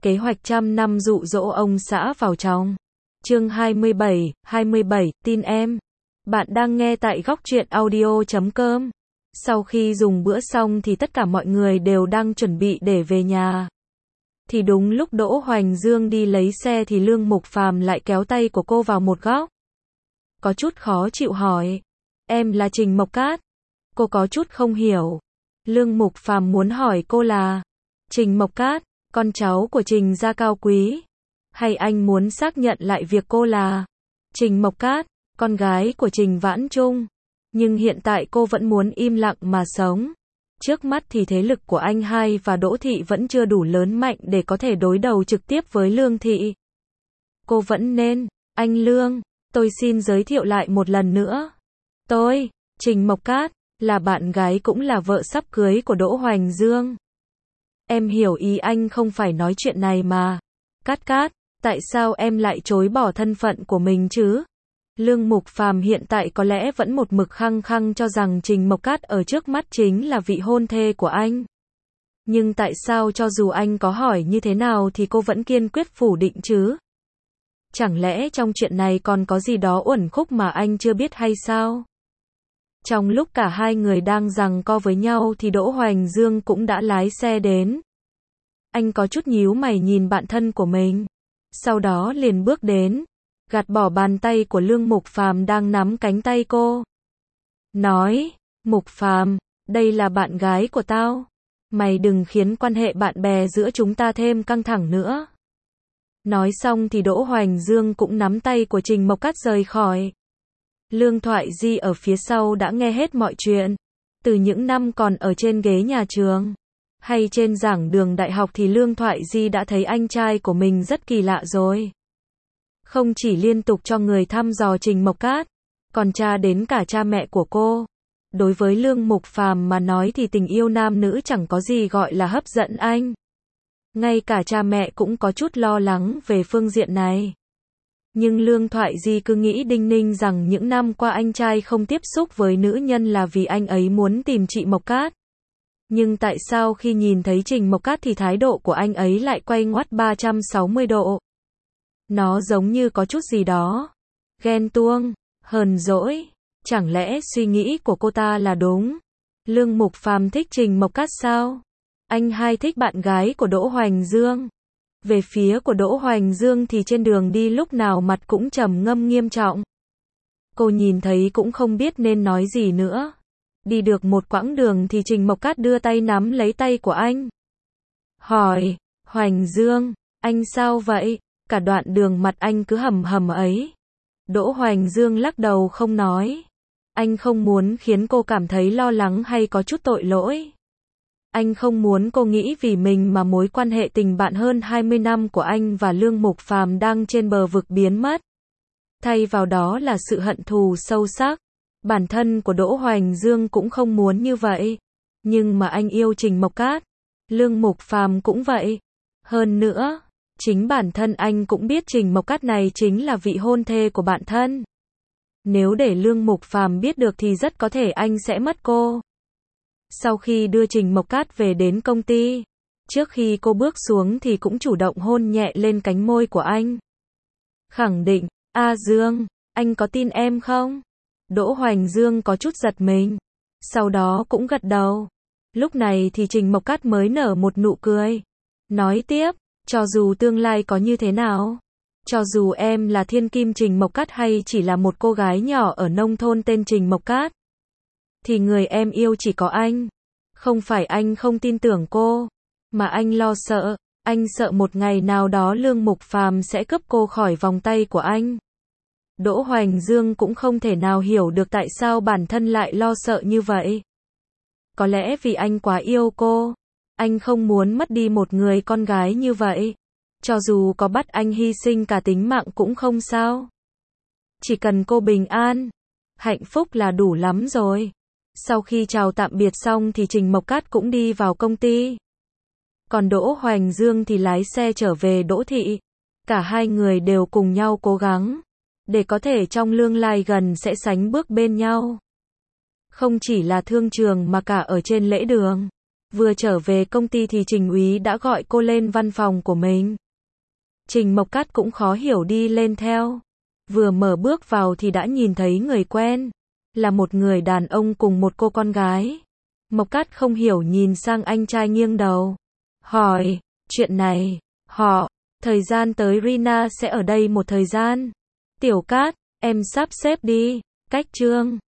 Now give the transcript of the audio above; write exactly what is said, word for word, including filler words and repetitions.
Kế hoạch trăm năm dụ dỗ ông xã vào trong. Chương hai mươi bảy, hai mươi bảy, tin em. Bạn đang nghe tại góc truyện audio chấm com. Sau khi dùng bữa xong thì tất cả mọi người đều đang chuẩn bị để về nhà. Thì đúng lúc Đỗ Hoành Dương đi lấy xe thì Lương Mục Phàm lại kéo tay của cô vào một góc. Có chút khó chịu hỏi. Em là Trình Mộc Cát. Cô có chút không hiểu. Lương Mục Phàm muốn hỏi cô là Trình Mộc Cát, con cháu của Trình gia cao quý. Hay anh muốn xác nhận lại việc cô là Trình Mộc Cát, con gái của Trình Vãn Trung. Nhưng hiện tại cô vẫn muốn im lặng mà sống. Trước mắt thì thế lực của anh hai và Đỗ Thị vẫn chưa đủ lớn mạnh để có thể đối đầu trực tiếp với Lương Thị. Cô vẫn nên, anh Lương, tôi xin giới thiệu lại một lần nữa. Tôi, Trình Mộc Cát, là bạn gái cũng là vợ sắp cưới của Đỗ Hoành Dương. Em hiểu ý anh không phải nói chuyện này mà. Cát Cát, tại sao em lại chối bỏ thân phận của mình chứ? Lương Mục Phàm hiện tại có lẽ vẫn một mực khăng khăng cho rằng Trình Mộc Cát ở trước mắt chính là vị hôn thê của anh. Nhưng tại sao cho dù anh có hỏi như thế nào thì cô vẫn kiên quyết phủ định chứ? Chẳng lẽ trong chuyện này còn có gì đó uẩn khúc mà anh chưa biết hay sao? Trong lúc cả hai người đang giằng co với nhau thì Đỗ Hoành Dương cũng đã lái xe đến. Anh có chút nhíu mày nhìn bạn thân của mình. Sau đó liền bước đến, gạt bỏ bàn tay của Lương Mục Phàm đang nắm cánh tay cô. Nói, Mục Phàm, đây là bạn gái của tao. Mày đừng khiến quan hệ bạn bè giữa chúng ta thêm căng thẳng nữa. Nói xong thì Đỗ Hoành Dương cũng nắm tay của Trình Mộc Cát rời khỏi. Lương Thoại Di ở phía sau đã nghe hết mọi chuyện. Từ những năm còn ở trên ghế nhà trường, hay trên giảng đường đại học thì Lương Thoại Di đã thấy anh trai của mình rất kỳ lạ rồi. Không chỉ liên tục cho người thăm dò Trình Mộc Cát, còn tra đến cả cha mẹ của cô. Đối với Lương Mục Phàm mà nói thì tình yêu nam nữ chẳng có gì gọi là hấp dẫn anh. Ngay cả cha mẹ cũng có chút lo lắng về phương diện này. Nhưng Lương Thoại Di cứ nghĩ đinh ninh rằng những năm qua anh trai không tiếp xúc với nữ nhân là vì anh ấy muốn tìm chị Mộc Cát. Nhưng tại sao khi nhìn thấy Trình Mộc Cát thì thái độ của anh ấy lại quay ngoắt ba trăm sáu mươi độ? Nó giống như có chút gì đó. Ghen tuông, hờn dỗi. Chẳng lẽ suy nghĩ của cô ta là đúng? Lương Mục Phàm thích Trình Mộc Cát sao? Anh hai thích bạn gái của Đỗ Hoành Dương. Về phía của Đỗ Hoành Dương thì trên đường đi lúc nào mặt cũng trầm ngâm nghiêm trọng. Cô nhìn thấy cũng không biết nên nói gì nữa. Đi được một quãng đường thì Trình Mộc Cát đưa tay nắm lấy tay của anh. Hỏi, Hoành Dương, anh sao vậy? Cả đoạn đường mặt anh cứ hầm hầm ấy. Đỗ Hoành Dương lắc đầu không nói. Anh không muốn khiến cô cảm thấy lo lắng hay có chút tội lỗi. Anh không muốn cô nghĩ vì mình mà mối quan hệ tình bạn hơn hai mươi năm của anh và Lương Mục Phàm đang trên bờ vực biến mất. Thay vào đó là sự hận thù sâu sắc. Bản thân của Đỗ Hoành Dương cũng không muốn như vậy. Nhưng mà anh yêu Trình Mộc Cát. Lương Mục Phàm cũng vậy. Hơn nữa, chính bản thân anh cũng biết Trình Mộc Cát này chính là vị hôn thê của bạn thân. Nếu để Lương Mục Phàm biết được thì rất có thể anh sẽ mất cô. Sau khi đưa Trình Mộc Cát về đến công ty, trước khi cô bước xuống thì cũng chủ động hôn nhẹ lên cánh môi của anh. Khẳng định, A Dương, anh có tin em không? Đỗ Hoành Dương có chút giật mình, sau đó cũng gật đầu. Lúc này thì Trình Mộc Cát mới nở một nụ cười. Nói tiếp, cho dù tương lai có như thế nào, cho dù em là thiên kim Trình Mộc Cát hay chỉ là một cô gái nhỏ ở nông thôn tên Trình Mộc Cát, thì người em yêu chỉ có anh. Không phải anh không tin tưởng cô, mà anh lo sợ, anh sợ một ngày nào đó Lương Mục Phàm sẽ cướp cô khỏi vòng tay của anh. Đỗ Hoành Dương cũng không thể nào hiểu được tại sao bản thân lại lo sợ như vậy. Có lẽ vì anh quá yêu cô, anh không muốn mất đi một người con gái như vậy. Cho dù có bắt anh hy sinh cả tính mạng cũng không sao. Chỉ cần cô bình an, hạnh phúc là đủ lắm rồi. Sau khi chào tạm biệt xong thì Trình Mộc Cát cũng đi vào công ty. Còn Đỗ Hoành Dương thì lái xe trở về Đỗ Thị. Cả hai người đều cùng nhau cố gắng, để có thể trong tương lai gần sẽ sánh bước bên nhau. Không chỉ là thương trường mà cả ở trên lễ đường. Vừa trở về công ty thì Trình úy đã gọi cô lên văn phòng của mình. Trình Mộc Cát cũng khó hiểu đi lên theo. Vừa mở bước vào thì đã nhìn thấy người quen. Là một người đàn ông cùng một cô con gái. Mộc Cát không hiểu nhìn sang anh trai nghiêng đầu. Hỏi, chuyện này, họ, thời gian tới Rina sẽ ở đây một thời gian. Tiểu Cát, em sắp xếp đi, cách Trương.